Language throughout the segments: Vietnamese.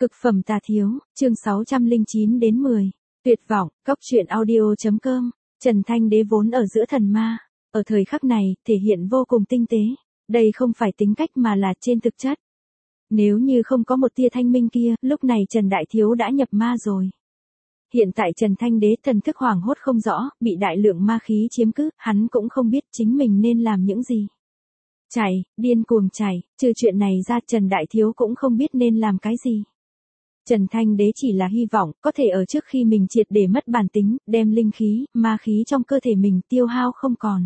Cực phẩm tà thiếu, chương 609 đến 10. Tuyệt vọng, cóc truyện audio.com. Trần Thanh Đế vốn ở giữa thần ma, ở thời khắc này, thể hiện vô cùng tinh tế. Đây không phải tính cách mà là trên thực chất. Nếu như không có một tia thanh minh kia, lúc này Trần Đại Thiếu đã nhập ma rồi. Hiện tại Trần Thanh Đế thần thức hoảng hốt không rõ, bị đại lượng ma khí chiếm cứ, hắn cũng không biết chính mình nên làm những gì. Chạy, điên cuồng chạy, trừ chuyện này ra Trần Đại Thiếu cũng không biết nên làm cái gì. Trần Thanh Đế chỉ là hy vọng có thể ở trước khi mình triệt để mất bản tính, đem linh khí, ma khí trong cơ thể mình tiêu hao không còn.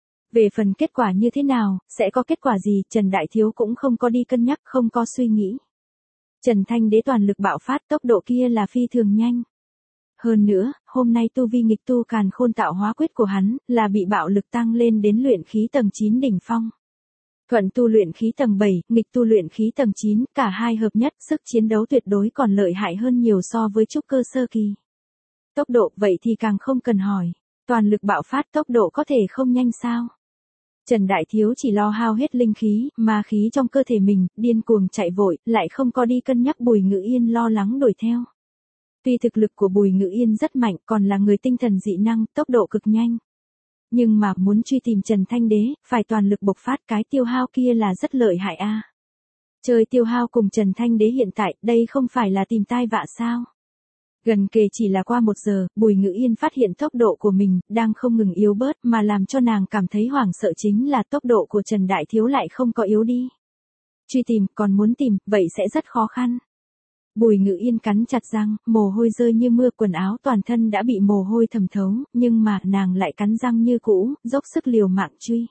Về phần kết quả như thế nào, sẽ có kết quả gì, Trần Đại Thiếu cũng không có đi cân nhắc, không có suy nghĩ. Trần Thanh Đế toàn lực bạo phát, tốc độ kia là phi thường nhanh. Hơn nữa, hôm nay tu vi nghịch tu càn khôn tạo hóa quyết của hắn, là bị bạo lực tăng lên đến luyện khí tầng 9 đỉnh phong. Thuận tu luyện khí tầng 7, nghịch tu luyện khí tầng 9, cả hai hợp nhất, sức chiến đấu tuyệt đối còn lợi hại hơn nhiều so với trúc cơ sơ kỳ. Tốc độ, vậy thì càng không cần hỏi. Toàn lực bạo phát tốc độ có thể không nhanh sao? Trần Đại Thiếu chỉ lo hao hết linh khí, ma khí trong cơ thể mình, điên cuồng chạy vội, lại không có đi cân nhắc Bùi Ngự Yên lo lắng đuổi theo. Tuy thực lực của Bùi Ngự Yên rất mạnh, còn là người tinh thần dị năng, tốc độ cực nhanh. Nhưng mà muốn truy tìm Trần Thanh Đế, phải toàn lực bộc phát, cái tiêu hao kia là rất lợi hại a. Chơi tiêu hao cùng Trần Thanh Đế hiện tại, đây không phải là tìm tai vạ sao? Gần kề chỉ là qua 1 giờ, Bùi Ngự Yên phát hiện tốc độ của mình, đang không ngừng yếu bớt, mà làm cho nàng cảm thấy hoảng sợ chính là tốc độ của Trần Đại Thiếu lại không có yếu đi. Truy tìm, còn muốn tìm, vậy sẽ rất khó khăn. Bùi Ngự Yên cắn chặt răng, mồ hôi rơi như mưa, quần áo toàn thân đã bị mồ hôi thẩm thấu, nhưng mà nàng lại cắn răng như cũ, dốc sức liều mạng truy.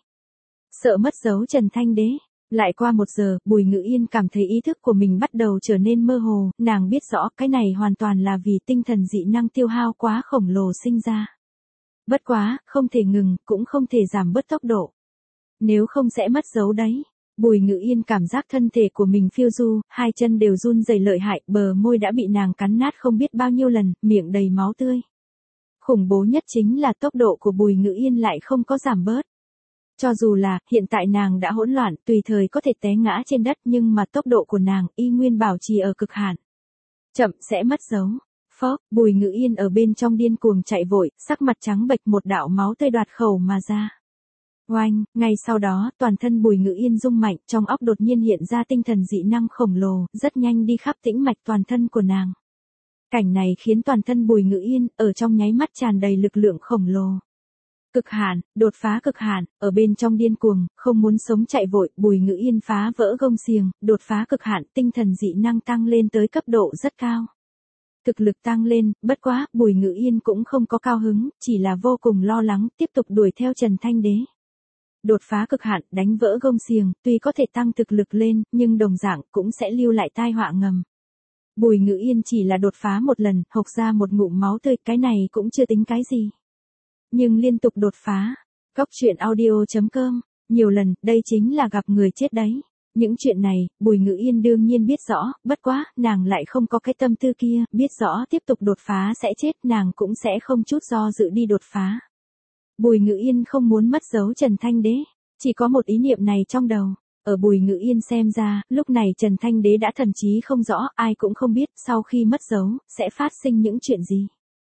Sợ mất dấu Trần Thanh Đế. Lại qua 1 giờ, Bùi Ngự Yên cảm thấy ý thức của mình bắt đầu trở nên mơ hồ, nàng biết rõ cái này hoàn toàn là vì tinh thần dị năng tiêu hao quá khổng lồ sinh ra. Bất quá, không thể ngừng, cũng không thể giảm bớt tốc độ. Nếu không sẽ mất dấu đấy. Bùi Ngự Yên cảm giác thân thể của mình phiêu du, hai chân đều run rẩy lợi hại, bờ môi đã bị nàng cắn nát không biết bao nhiêu lần, miệng đầy máu tươi. Khủng bố nhất chính là tốc độ của Bùi Ngự Yên lại không có giảm bớt. Cho dù là, hiện tại nàng đã hỗn loạn, tùy thời có thể té ngã trên đất, nhưng mà tốc độ của nàng y nguyên bảo trì ở cực hạn. Chậm sẽ mất dấu. Phốc, Bùi Ngự Yên ở bên trong điên cuồng chạy vội, sắc mặt trắng bệch, một đạo máu tươi đoạt khẩu mà ra. Oanh, ngay sau đó, toàn thân Bùi Ngự Yên rung mạnh, trong óc đột nhiên hiện ra tinh thần dị năng khổng lồ, rất nhanh đi khắp tĩnh mạch toàn thân của nàng. Cảnh này khiến toàn thân Bùi Ngự Yên, ở trong nháy mắt tràn đầy lực lượng khổng lồ. Cực hạn, đột phá cực hạn, ở bên trong điên cuồng, không muốn sống chạy vội, Bùi Ngự Yên phá vỡ gông xiềng, đột phá cực hạn, tinh thần dị năng tăng lên tới cấp độ rất cao. Thực lực tăng lên, bất quá, Bùi Ngự Yên cũng không có cao hứng, chỉ là vô cùng lo lắng, tiếp tục đuổi theo Trần Thanh Đế. Đột phá cực hạn, đánh vỡ gông xiềng, tuy có thể tăng thực lực lên, nhưng đồng dạng cũng sẽ lưu lại tai họa ngầm. Bùi Ngự Yên chỉ là đột phá 1 lần, hộc ra một ngụm máu tươi, cái này cũng chưa tính cái gì. Nhưng liên tục đột phá, cóc truyện audio.com, nhiều lần, đây chính là gặp người chết đấy. Những chuyện này, Bùi Ngự Yên đương nhiên biết rõ, bất quá, nàng lại không có cái tâm tư kia, biết rõ tiếp tục đột phá sẽ chết, nàng cũng sẽ không chút do dự đi đột phá. Bùi Ngự Yên không muốn mất dấu Trần Thanh Đế, chỉ có một ý niệm này trong đầu. Ở Bùi Ngự Yên xem ra, lúc này Trần Thanh Đế đã thần trí không rõ, ai cũng không biết, sau khi mất dấu, sẽ phát sinh những chuyện gì.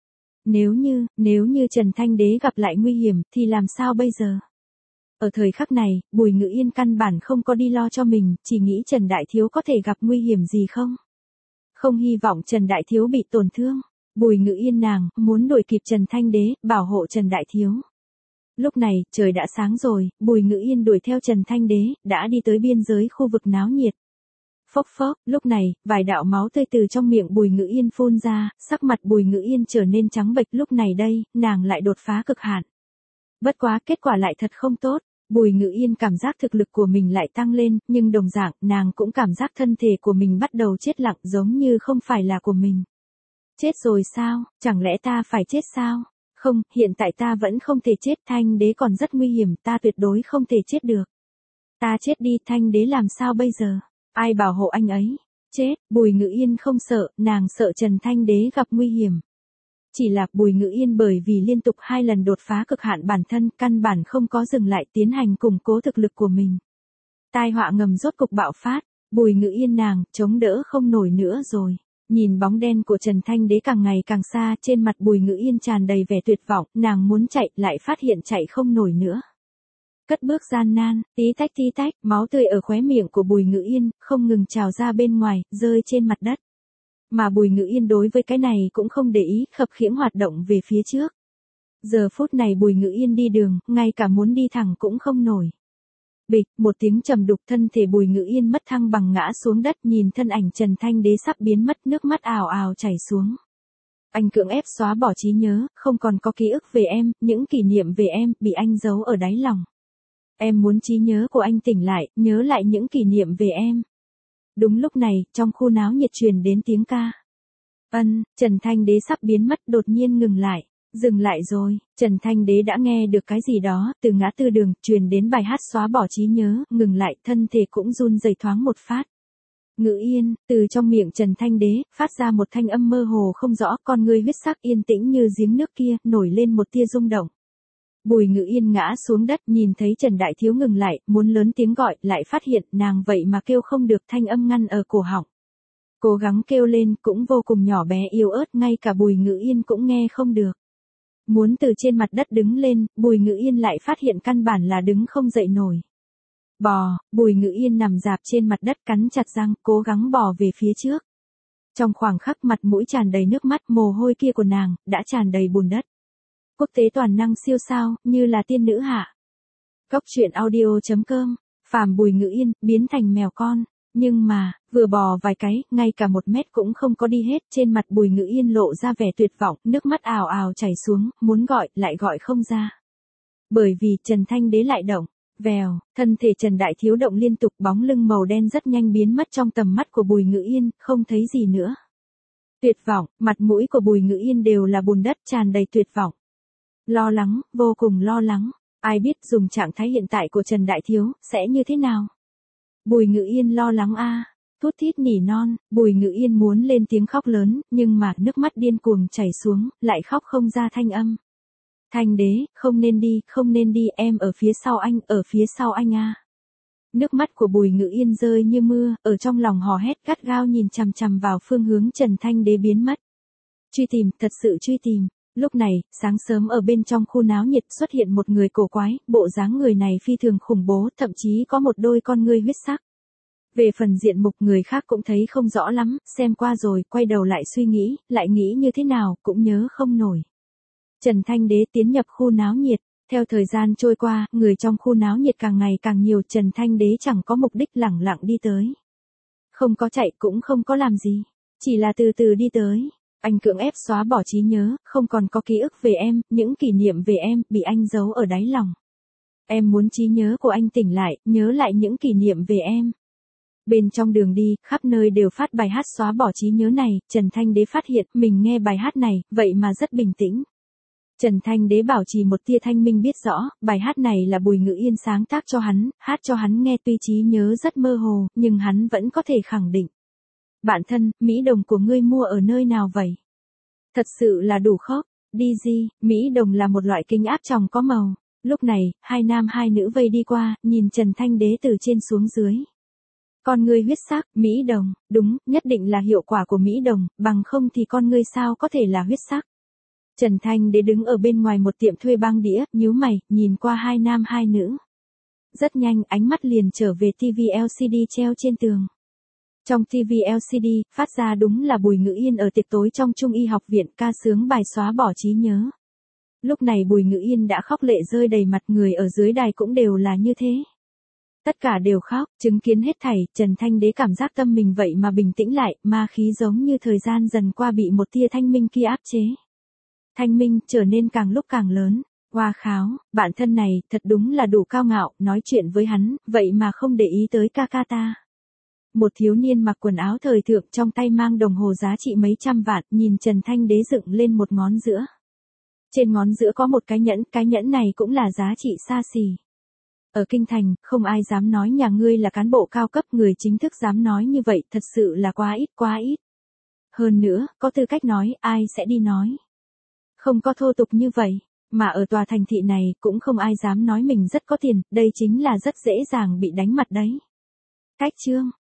Nếu như Trần Thanh Đế gặp lại nguy hiểm, thì làm sao bây giờ? Ở thời khắc này, Bùi Ngự Yên căn bản không có đi lo cho mình, chỉ nghĩ Trần Đại Thiếu có thể gặp nguy hiểm gì không? Không hy vọng Trần Đại Thiếu bị tổn thương. Bùi Ngự Yên nàng, muốn đuổi kịp Trần Thanh Đế, bảo hộ Trần Đại Thiếu. Lúc này, trời đã sáng rồi, Bùi Ngự Yên đuổi theo Trần Thanh Đế, đã đi tới biên giới khu vực náo nhiệt. Phốc phốc, lúc này, vài đạo máu tươi từ trong miệng Bùi Ngự Yên phun ra, sắc mặt Bùi Ngự Yên trở nên trắng bệch, lúc này đây, nàng lại đột phá cực hạn. Bất quá, kết quả lại thật không tốt, Bùi Ngự Yên cảm giác thực lực của mình lại tăng lên, nhưng đồng dạng, nàng cũng cảm giác thân thể của mình bắt đầu chết lặng, giống như không phải là của mình. Chết rồi sao, chẳng lẽ ta phải chết sao? Không, hiện tại ta vẫn không thể chết, Thanh Đế còn rất nguy hiểm, ta tuyệt đối không thể chết được. Ta chết đi, Thanh Đế làm sao bây giờ? Ai bảo hộ anh ấy? Chết, Bùi Ngự Yên không sợ, nàng sợ Trần Thanh Đế gặp nguy hiểm. Chỉ là Bùi Ngự Yên bởi vì liên tục 2 lần đột phá cực hạn bản thân, căn bản không có dừng lại tiến hành củng cố thực lực của mình. Tai họa ngầm rốt cục bạo phát, Bùi Ngự Yên nàng, chống đỡ không nổi nữa rồi. Nhìn bóng đen của Trần Thanh Đế càng ngày càng xa, trên mặt Bùi Ngữ Yên tràn đầy vẻ tuyệt vọng, nàng muốn chạy, lại phát hiện chạy không nổi nữa. Cất bước gian nan, tí tách, máu tươi ở khóe miệng của Bùi Ngữ Yên, không ngừng trào ra bên ngoài, rơi trên mặt đất. Mà Bùi Ngữ Yên đối với cái này cũng không để ý, khập khiễng hoạt động về phía trước. Giờ phút này Bùi Ngữ Yên đi đường, ngay cả muốn đi thẳng cũng không nổi. Bịch, một tiếng trầm đục, thân thể Bùi Ngữ Yên mất thăng bằng ngã xuống đất, nhìn thân ảnh Trần Thanh Đế sắp biến mất, nước mắt ào ào chảy xuống. Anh cưỡng ép xóa bỏ trí nhớ, không còn có ký ức về em, những kỷ niệm về em, bị anh giấu ở đáy lòng. Em muốn trí nhớ của anh tỉnh lại, nhớ lại những kỷ niệm về em. Đúng lúc này, trong khu náo nhiệt truyền đến tiếng ca. Trần Thanh Đế sắp biến mất, đột nhiên ngừng lại. Dừng lại rồi, Trần Thanh Đế đã nghe được cái gì đó, từ ngã tư đường, truyền đến bài hát xóa bỏ trí nhớ, ngừng lại, thân thể cũng run rẩy thoáng một phát. Ngữ Yên, từ trong miệng Trần Thanh Đế, phát ra một thanh âm mơ hồ không rõ, con ngươi huyết sắc yên tĩnh như giếng nước kia, nổi lên một tia rung động. Bùi Ngữ Yên ngã xuống đất, nhìn thấy Trần Đại Thiếu ngừng lại, muốn lớn tiếng gọi, lại phát hiện nàng vậy mà kêu không được, thanh âm ngăn ở cổ họng. Cố gắng kêu lên, cũng vô cùng nhỏ bé yếu ớt, ngay cả Bùi Ngữ Yên cũng nghe không được. Muốn từ trên mặt đất đứng lên, Bùi Ngữ Yên lại phát hiện căn bản là đứng không dậy nổi. Bùi Ngữ Yên nằm rạp trên mặt đất, cắn chặt răng, cố gắng bò về phía trước. Trong khoảng khắc mặt mũi tràn đầy nước mắt, mồ hôi kia của nàng, đã tràn đầy bùn đất. Quốc tế toàn năng siêu sao, như là tiên nữ hạ. Góc truyện audio.com, phàm Bùi Ngữ Yên, biến thành mèo con. Nhưng mà, vừa bò vài cái, ngay cả 1 mét cũng không có đi hết, trên mặt Bùi Ngữ Yên lộ ra vẻ tuyệt vọng, nước mắt ào ào chảy xuống, muốn gọi, lại gọi không ra. Bởi vì Trần Thanh Đế lại động, vèo, thân thể Trần Đại Thiếu động liên tục, bóng lưng màu đen rất nhanh biến mất trong tầm mắt của Bùi Ngữ Yên, không thấy gì nữa. Tuyệt vọng, mặt mũi của Bùi Ngữ Yên đều là bùn đất, tràn đầy tuyệt vọng. Lo lắng, vô cùng lo lắng, ai biết dùng trạng thái hiện tại của Trần Đại Thiếu, sẽ như thế nào? Bùi Ngữ Yên lo lắng a, thút thít nỉ non, Bùi Ngữ Yên muốn lên tiếng khóc lớn, nhưng mà nước mắt điên cuồng chảy xuống, lại khóc không ra thanh âm. Thanh Đế, không nên đi, em ở phía sau anh a. Nước mắt của Bùi Ngữ Yên rơi như mưa, ở trong lòng hò hét gắt gao nhìn chằm chằm vào phương hướng Trần Thanh Đế biến mất. Truy tìm, thật sự truy tìm. Lúc này, sáng sớm ở bên trong khu náo nhiệt xuất hiện một người cổ quái, bộ dáng người này phi thường khủng bố, thậm chí có một đôi con ngươi huyết sắc. Về phần diện mục người khác cũng thấy không rõ lắm, xem qua rồi, quay đầu lại suy nghĩ, lại nghĩ như thế nào, cũng nhớ không nổi. Trần Thanh Đế tiến nhập khu náo nhiệt, theo thời gian trôi qua, người trong khu náo nhiệt càng ngày càng nhiều, Trần Thanh Đế chẳng có mục đích lẳng lặng đi tới. Không có chạy cũng không có làm gì, chỉ là từ từ đi tới. Anh cưỡng ép xóa bỏ trí nhớ, không còn có ký ức về em, những kỷ niệm về em, bị anh giấu ở đáy lòng. Em muốn trí nhớ của anh tỉnh lại, nhớ lại những kỷ niệm về em. Bên trong đường đi, khắp nơi đều phát bài hát xóa bỏ trí nhớ này, Trần Thanh Đế phát hiện mình nghe bài hát này, vậy mà rất bình tĩnh. Trần Thanh Đế bảo trì một tia thanh minh, biết rõ, bài hát này là Bùi Ngữ Yên sáng tác cho hắn, hát cho hắn nghe, tuy trí nhớ rất mơ hồ, nhưng hắn vẫn có thể khẳng định. Bạn thân, Mỹ đồng của ngươi mua ở nơi nào vậy? Thật sự là đủ khóc. DG, Mỹ đồng là một loại kính áp tròng có màu. Lúc này, 2 nam 2 nữ vây đi qua, nhìn Trần Thanh Đế từ trên xuống dưới. Con ngươi huyết sắc, Mỹ đồng, đúng, nhất định là hiệu quả của Mỹ đồng, bằng không thì con ngươi sao có thể là huyết sắc. Trần Thanh Đế đứng ở bên ngoài một tiệm thuê băng đĩa, nhíu mày, nhìn qua 2 nam 2 nữ. Rất nhanh, ánh mắt liền trở về TV LCD treo trên tường. Trong TV LCD, phát ra đúng là Bùi Ngữ Yên ở tiệc tối trong Trung y học viện ca sướng bài xóa bỏ trí nhớ. Lúc này Bùi Ngữ Yên đã khóc lệ rơi đầy mặt, người ở dưới đài cũng đều là như thế. Tất cả đều khóc, chứng kiến hết thảy, Trần Thanh Đế cảm giác tâm mình vậy mà bình tĩnh lại, ma khí giống như thời gian dần qua bị một tia thanh minh kia áp chế. Thanh minh trở nên càng lúc càng lớn. Hoa kháo, bạn thân này, thật đúng là đủ cao ngạo, nói chuyện với hắn, vậy mà không để ý tới ca ca ta. Một thiếu niên mặc quần áo thời thượng, trong tay mang đồng hồ giá trị mấy trăm vạn, nhìn Trần Thanh Đế dựng lên một ngón giữa. Trên ngón giữa có một cái nhẫn này cũng là giá trị xa xỉ. Ở Kinh Thành, không ai dám nói nhà ngươi là cán bộ cao cấp, người chính thức dám nói như vậy, thật sự là quá ít. Hơn nữa, có tư cách nói, ai sẽ đi nói. Không có thô tục như vậy, mà ở tòa thành thị này, cũng không ai dám nói mình rất có tiền, đây chính là rất dễ dàng bị đánh mặt đấy. Cách chương.